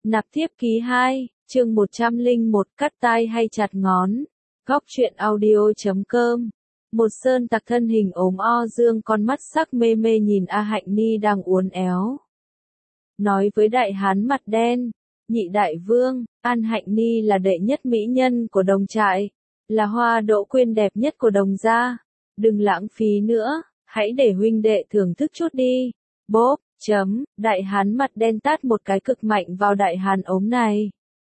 Nạp thiếp ký 2, chương 101 cắt tai hay chặt ngón. Góc truyện audio.com. Một sơn tặc thân hình ốm o dương con mắt sắc mê mê nhìn A Hạnh Ni đang uốn éo. Nói với đại hán mặt đen, nhị đại vương, An Hạnh Ni là đệ nhất mỹ nhân của đồng trại, là hoa đỗ quyên đẹp nhất của đồng gia. Đừng lãng phí nữa, hãy để huynh đệ thưởng thức chút đi. Bốp, đại hán mặt đen tát một cái cực mạnh vào đại hán ốm này.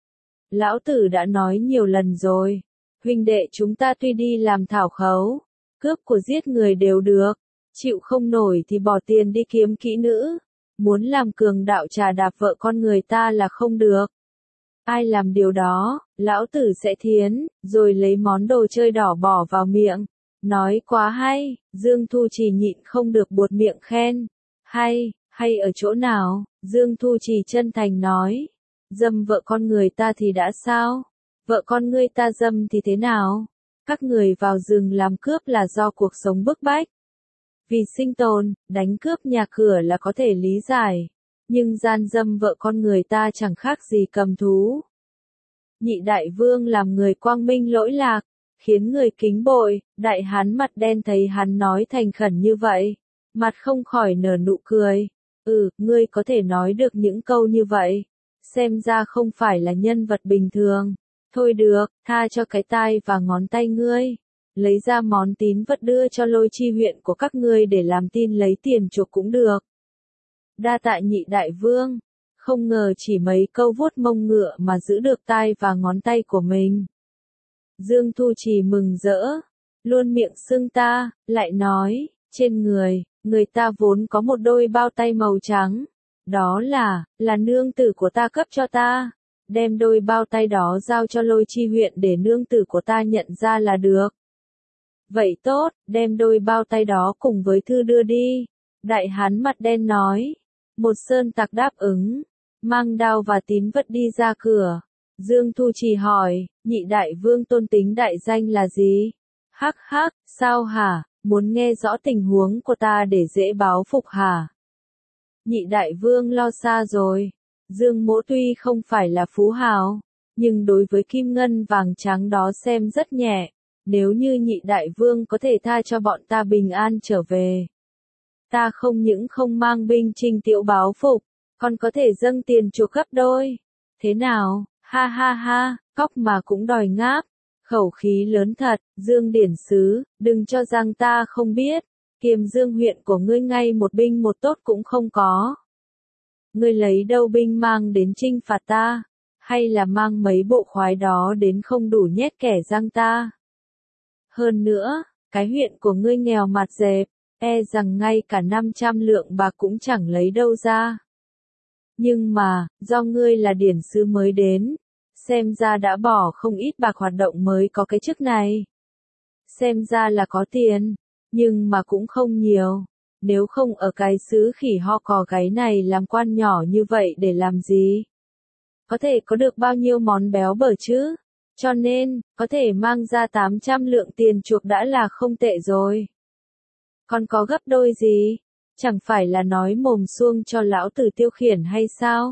Lão tử đã nói nhiều lần rồi, huynh đệ chúng ta tuy đi làm thảo khấu, cướp của giết người đều được, chịu không nổi thì bỏ tiền đi kiếm kỹ nữ, muốn làm cường đạo trà đạp vợ con người ta là không được. Ai làm điều đó, lão tử sẽ thiến, rồi lấy món đồ chơi đỏ bỏ vào miệng. Nói quá hay, Dương Thu Trì nhịn không được buột miệng khen. Hay ở chỗ nào? Dương Thu Trì chân thành nói. Dâm vợ con người ta thì đã sao? Vợ con ngươi ta dâm thì thế nào? Các người vào rừng làm cướp là do cuộc sống bức bách. Vì sinh tồn, đánh cướp nhà cửa là có thể lý giải. Nhưng gian dâm vợ con người ta chẳng khác gì cầm thú. Nhị đại vương làm người quang minh lỗi lạc, khiến người kính bội. Đại hán mặt đen thấy hắn nói thành khẩn như vậy, mặt không khỏi nở nụ cười. Ngươi có thể nói được những câu như vậy, xem ra không phải là nhân vật bình thường. Thôi được, tha cho cái tai và ngón tay ngươi, lấy ra món tín vật đưa cho Lôi Chi huyện của các ngươi để làm tin lấy tiền chuộc cũng được. Đa tạ nhị đại vương, không ngờ chỉ mấy câu vuốt mông ngựa mà giữ được tai và ngón tay của mình. Dương Thu Trì mừng rỡ, luôn miệng xưng ta, lại nói, trên người ta vốn có một đôi bao tay màu trắng, đó là nương tử của ta cấp cho ta, đem đôi bao tay đó giao cho Lôi Chi huyện để nương tử của ta nhận ra là được. Vậy tốt, đem đôi bao tay đó cùng với thư đưa đi. Đại hán mặt đen nói. Một sơn tặc đáp ứng, mang đao và tín vật đi ra cửa. Dương Thu Trì hỏi, nhị đại vương tôn tính đại danh là gì? Hắc, sao hả, muốn nghe rõ tình huống của ta để dễ báo phục hả? Nhị đại vương lo xa rồi. Dương Mỗ tuy không phải là phú hào, nhưng đối với kim ngân vàng trắng đó xem rất nhẹ. Nếu như nhị đại vương có thể tha cho bọn ta bình an trở về, ta không những không mang binh chinh tiễu báo phục, còn có thể dâng tiền chuộc gấp đôi. Thế nào? Ha, cóc mà cũng đòi ngáp. Khẩu khí lớn thật, Dương Điển Sứ, đừng cho rằng ta không biết. Kiềm Dương huyện của ngươi ngay một binh một tốt cũng không có. Ngươi lấy đâu binh mang đến chinh phạt ta? Hay là mang mấy bộ khoái đó đến không đủ nhét kẻ răng ta? Hơn nữa, cái huyện của ngươi nghèo mặt dẹp, e rằng ngay cả 500 lượng bạc cũng chẳng lấy đâu ra. Nhưng mà, do ngươi là điển sứ mới đến, xem ra đã bỏ không ít bạc hoạt động mới có cái chức này. Xem ra là có tiền, nhưng mà cũng không nhiều. Nếu không ở cái xứ khỉ ho cò gáy này làm quan nhỏ như vậy để làm gì? Có thể có được bao nhiêu món béo bở chứ? Cho nên, có thể mang ra 800 lượng tiền chuộc đã là không tệ rồi. Còn có gấp đôi gì? Chẳng phải là nói mồm suông cho lão tử tiêu khiển hay sao?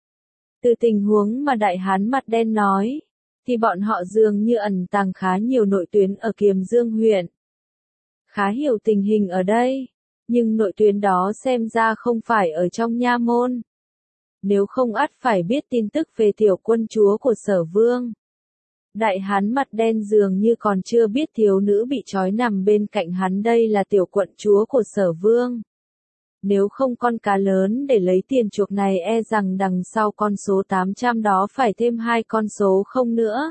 Từ tình huống mà đại hán mặt đen nói, thì bọn họ dường như ẩn tàng khá nhiều nội tuyến ở Kiềm Dương huyện. Khá hiểu tình hình ở đây, nhưng nội tuyến đó xem ra không phải ở trong nha môn. Nếu không ắt phải biết tin tức về tiểu quân chúa của Sở Vương. Đại hán mặt đen dường như còn chưa biết thiếu nữ bị trói nằm bên cạnh hắn đây là tiểu quận chúa của Sở Vương. Nếu không con cá lớn để lấy tiền chuộc này e rằng đằng sau con số 800 đó phải thêm 2 con số không nữa.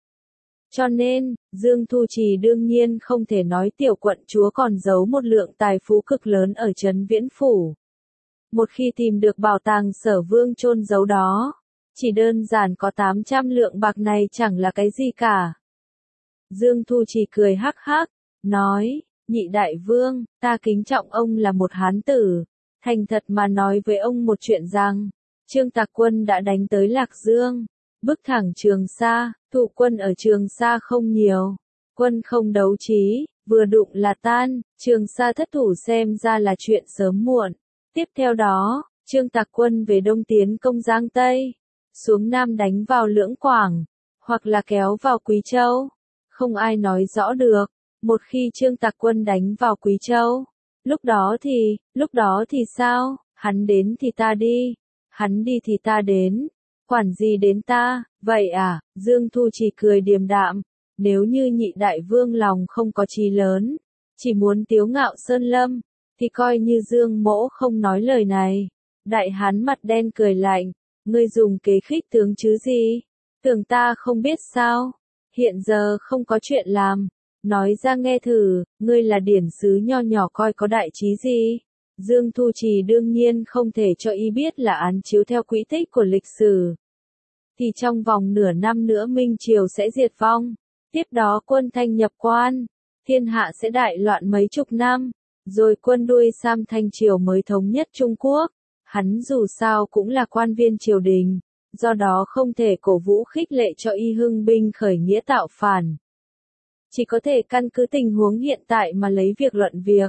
Cho nên, Dương Thu Trì đương nhiên không thể nói tiểu quận chúa còn giấu một lượng tài phú cực lớn ở trấn Viễn Phủ. Một khi tìm được bảo tàng Sở Vương chôn giấu đó, chỉ đơn giản có 800 lượng bạc này chẳng là cái gì cả. Dương Thu Trì cười hắc, nói, nhị đại vương, ta kính trọng ông là một hán tử, thành thật mà nói với ông một chuyện rằng, Trương Tạc Quân đã đánh tới Lạc Dương, bước thẳng Trường Sa, thụ quân ở Trường Sa không nhiều, quân không đấu trí, vừa đụng là tan, Trường Sa thất thủ xem ra là chuyện sớm muộn. Tiếp theo đó, Trương Tạc Quân về Đông tiến công Giang Tây. xuống Nam đánh vào Lưỡng Quảng, hoặc là kéo vào Quý Châu. Không ai nói rõ được, một khi Trương Tặc quân đánh vào Quý Châu, lúc đó thì sao, hắn đến thì ta đi, hắn đi thì ta đến, quản gì đến ta, vậy à, Dương Thu Trì cười điềm đạm, nếu như Nhị đại vương lòng không có chí lớn, chỉ muốn tiếu ngạo sơn lâm, thì coi như Dương Mỗ không nói lời này. Đại hán mặt đen cười lạnh, ngươi dùng kế khích tướng chứ gì, tưởng ta không biết sao, hiện giờ không có chuyện làm, nói ra nghe thử, ngươi là điển sứ nho nhỏ coi có đại trí gì. Dương Thu Trì đương nhiên không thể cho y biết là án chiếu theo quỹ tích của lịch sử, thì trong vòng nửa năm nữa Minh Triều sẽ diệt vong, tiếp đó quân Thanh nhập quan, thiên hạ sẽ đại loạn mấy chục năm, rồi quân đuôi Sam Thanh Triều mới thống nhất Trung Quốc. Hắn dù sao cũng là quan viên triều đình, do đó không thể cổ vũ khích lệ cho y hưng binh khởi nghĩa tạo phản. Chỉ có thể căn cứ tình huống hiện tại mà lấy việc luận việc.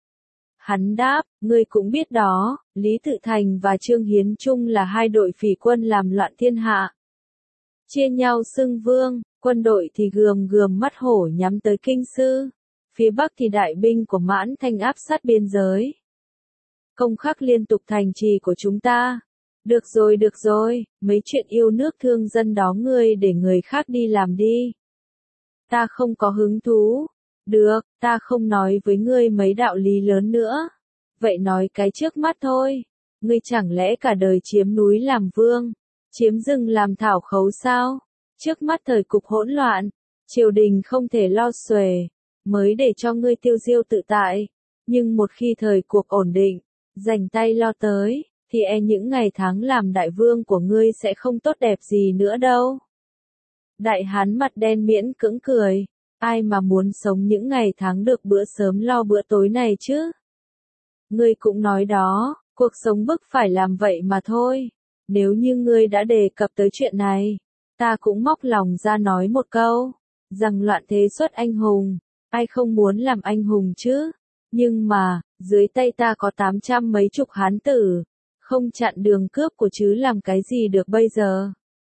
Hắn đáp, ngươi cũng biết đó, Lý Tự Thành và Trương Hiến Trung là hai đội phỉ quân làm loạn thiên hạ. Chia nhau xưng vương, quân đội thì gườm gườm mắt hổ nhắm tới Kinh Sư, phía Bắc thì đại binh của Mãn Thanh áp sát biên giới. Công khắc liên tục thành trì của chúng ta. Được rồi, mấy chuyện yêu nước thương dân đó ngươi để người khác đi làm đi. Ta không có hứng thú. Được, ta không nói với ngươi mấy đạo lý lớn nữa. Vậy nói cái trước mắt thôi. Ngươi chẳng lẽ cả đời chiếm núi làm vương, chiếm rừng làm thảo khấu sao? Trước mắt thời cục hỗn loạn, triều đình không thể lo xuề, mới để cho ngươi tiêu diêu tự tại. Nhưng một khi thời cuộc ổn định, dành tay lo tới, thì những ngày tháng làm đại vương của ngươi sẽ không tốt đẹp gì nữa đâu. Đại hán mặt đen miễn cưỡng cười, ai mà muốn sống những ngày tháng được bữa sớm lo bữa tối này chứ? Ngươi cũng nói đó, cuộc sống bức phải làm vậy mà thôi. Nếu như ngươi đã đề cập tới chuyện này, ta cũng móc lòng ra nói một câu, rằng loạn thế xuất anh hùng, ai không muốn làm anh hùng chứ? Nhưng mà, dưới tay ta có 800 mấy chục hán tử, không chặn đường cướp của chứ làm cái gì được bây giờ.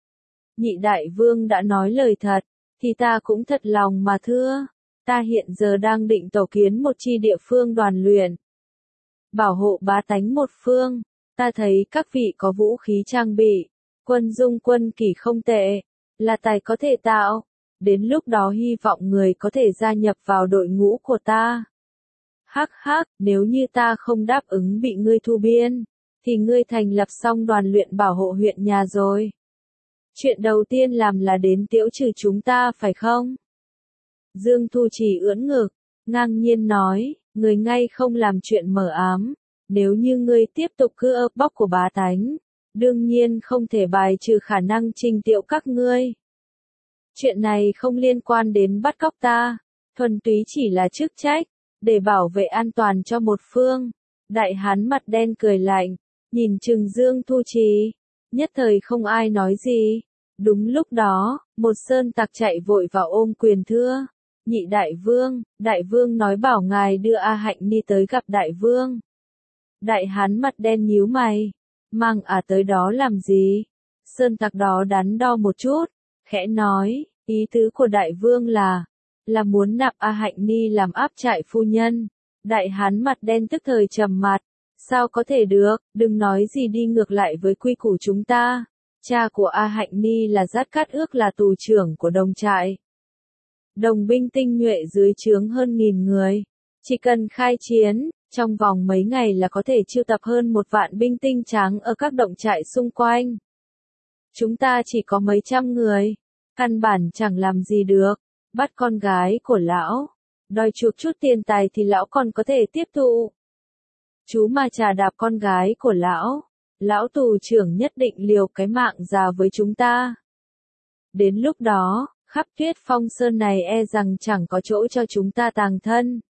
Nhị đại vương đã nói lời thật, thì ta cũng thật lòng mà thưa, ta hiện giờ đang định tổ kiến một chi địa phương đoàn luyện, bảo hộ bá tánh một phương, ta thấy các vị có vũ khí trang bị, quân dung quân kỷ không tệ, là tài có thể tạo, đến lúc đó hy vọng người có thể gia nhập vào đội ngũ của ta. Hắc hắc, nếu như ta không đáp ứng bị ngươi thu biên, thì ngươi thành lập xong đoàn luyện bảo hộ huyện nhà rồi. Chuyện đầu tiên làm là đến tiễu trừ chúng ta phải không? Dương Thu Trì ưỡn ngực, ngang nhiên nói, người ngay không làm chuyện mờ ám, nếu như ngươi tiếp tục cứ ấp bóc của bá tánh, đương nhiên không thể bài trừ khả năng trình tiệu các ngươi. Chuyện này không liên quan đến bắt cóc ta, thuần túy chỉ là chức trách, để bảo vệ an toàn cho một phương. Đại hán mặt đen cười lạnh, nhìn chừng Dương Thu Trì, nhất thời không ai nói gì. Đúng lúc đó, một sơn tặc chạy vội vào ôm quyền thưa, nhị đại vương nói bảo ngài đưa A Hạnh Ni tới gặp đại vương. Đại hán mặt đen nhíu mày, mang tới đó làm gì? Sơn tặc đó đắn đo một chút, khẽ nói, ý tứ của đại vương là muốn nạp A Hạnh Ni làm áp trại phu nhân. Đại hán mặt đen tức thời trầm mặt, sao có thể được, đừng nói gì đi ngược lại với quy củ chúng ta. Cha của A Hạnh Ni là Dát Cát Ước là tù trưởng của đồng trại. Đồng binh tinh nhuệ dưới trướng hơn 1000 người. Chỉ cần khai chiến, trong vòng mấy ngày là có thể chiêu tập hơn 1 vạn binh tinh trắng ở các động trại xung quanh. Chúng ta chỉ có mấy trăm người, căn bản chẳng làm gì được, bắt con gái của lão, đòi chuộc chút tiền tài thì lão còn có thể tiếp thụ. Chú mà chà đạp con gái của lão tù trưởng nhất định liều cái mạng già với chúng ta. Đến lúc đó, khắp Tuyết Phong Sơn này rằng chẳng có chỗ cho chúng ta tàng thân.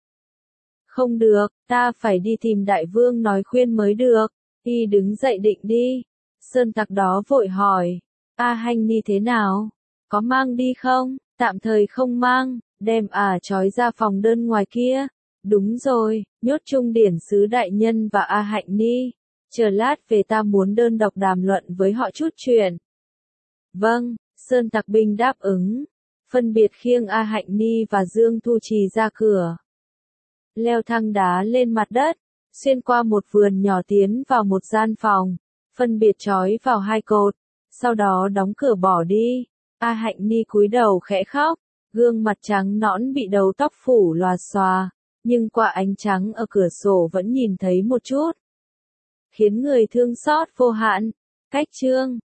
Không được, ta phải đi tìm đại vương nói khuyên mới được. Y đứng dậy định đi. Sơn tặc đó vội hỏi, A Hạnh Ni thế nào? Có mang đi không? Tạm thời không mang, đem trói ra phòng đơn ngoài kia. Đúng rồi, nhốt chung điển sứ đại nhân và A Hạnh Ni. Chờ lát về ta muốn đơn độc đàm luận với họ chút chuyện. Vâng, Sơn Tặc binh đáp ứng. Phân biệt khiêng A Hạnh Ni và Dương Thu Trì ra cửa. Leo thang đá lên mặt đất, xuyên qua một vườn nhỏ tiến vào một gian phòng, phân biệt trói vào hai cột, sau đó đóng cửa bỏ đi. A Hạnh Ni cúi đầu khẽ khóc, gương mặt trắng nõn bị đầu tóc phủ lòa xòa, nhưng qua ánh trắng ở cửa sổ vẫn nhìn thấy một chút, khiến người thương xót vô hạn. Cách chương